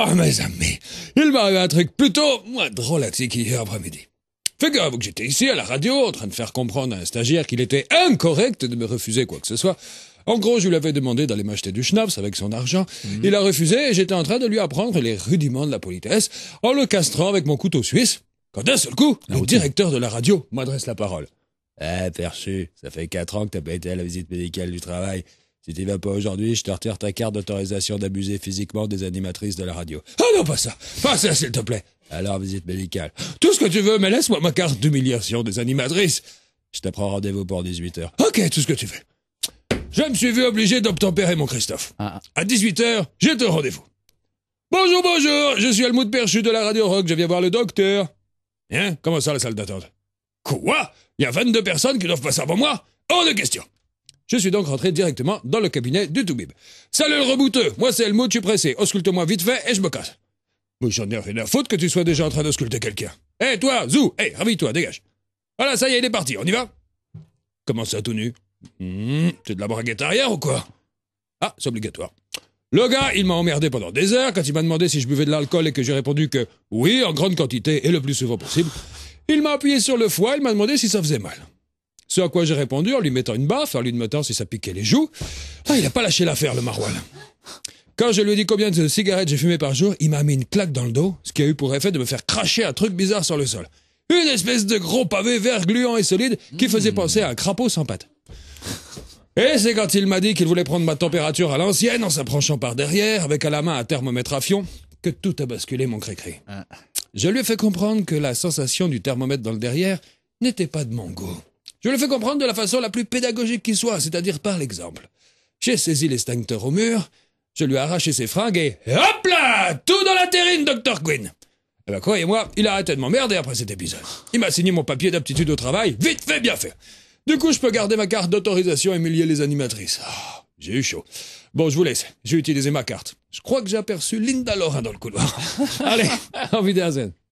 Alors, mes amis, il m'arrive un truc plutôt moins drôlatique hier après-midi. Figurez-vous que j'étais ici à la radio en train de faire comprendre à un stagiaire qu'il était incorrect de me refuser quoi que ce soit. En gros, je lui avais demandé d'aller m'acheter du schnapps avec son argent. Il a refusé et j'étais en train de lui apprendre les rudiments de la politesse en le castrant avec mon couteau suisse. Quand d'un seul coup, le directeur de la radio m'adresse la parole. « Eh, Perchu, ça fait 4 ans que t'as pas été à la visite médicale du travail. Si t'y vas pas aujourd'hui, je te retire ta carte d'autorisation d'abuser physiquement des animatrices de la radio. »« Ah non, pas ça. Pas ça, s'il te plaît. »« Alors, visite médicale. »« Tout ce que tu veux, mais laisse-moi ma carte d'humiliation des animatrices. »« Je te prends rendez-vous pour 18h. »« Ok, tout ce que tu veux. » Je me suis vu obligé d'obtempérer mon Christophe. À 18h, j'ai ton rendez-vous. « Bonjour, bonjour, je suis Helmut Perchu de la Radio Rock, je viens voir le docteur. »« Hein, comment ça, la salle d'attente ?»« Quoi? Il y a 22 personnes qui doivent passer avant moi? Hors de question !» Je suis donc rentré directement dans le cabinet du Toubib. « Salut le rebouteux, moi c'est Helmut, je suis pressé. Ausculte-moi vite fait et je me casse. »« Mais j'en ai rien à foutre que tu sois déjà en train d'ausculter quelqu'un. Hé, toi, Zou, ravis-toi, dégage. Voilà, ça y est, il est parti, on y va? » Comment ça, tout nu? C'est de la braguette arrière ou quoi? Ah, c'est obligatoire. Le gars, il m'a emmerdé pendant des heures quand il m'a demandé si je buvais de l'alcool et que j'ai répondu que oui, en grande quantité et le plus souvent possible. Il m'a appuyé sur le foie, il m'a demandé si ça faisait mal. Ce à quoi j'ai répondu en lui mettant une baffe, en lui demandant si ça piquait les joues. Ah, il a pas lâché l'affaire, le maroilles. Quand je lui ai dit combien de cigarettes j'ai fumé par jour, il m'a mis une claque dans le dos, ce qui a eu pour effet de me faire cracher un truc bizarre sur le sol. Une espèce de gros pavé vert gluant et solide qui faisait penser à un crapaud sans pattes. Et c'est quand il m'a dit qu'il voulait prendre ma température à l'ancienne en s'approchant par derrière, avec à la main un thermomètre à fion, que tout a basculé mon cri-cri. Je lui ai fait comprendre que la sensation du thermomètre dans le derrière n'était pas de mon goût. Je lui ai fait comprendre de la façon la plus pédagogique qui soit, c'est-à-dire par l'exemple. J'ai saisi l'extincteur au mur, je lui ai arraché ses fringues et hop là! Tout dans la terrine, Dr. Quinn! Eh ben, croyez-moi, il a arrêté de m'emmerder après cet épisode. Il m'a signé mon papier d'aptitude au travail, vite fait, bien fait. Du coup, je peux garder ma carte d'autorisation et humilier les animatrices. Oh, j'ai eu chaud. Bon, je vous laisse. J'ai utilisé ma carte. Je crois que j'ai aperçu Linda Laura dans le couloir. Allez, auf Wiedersehen.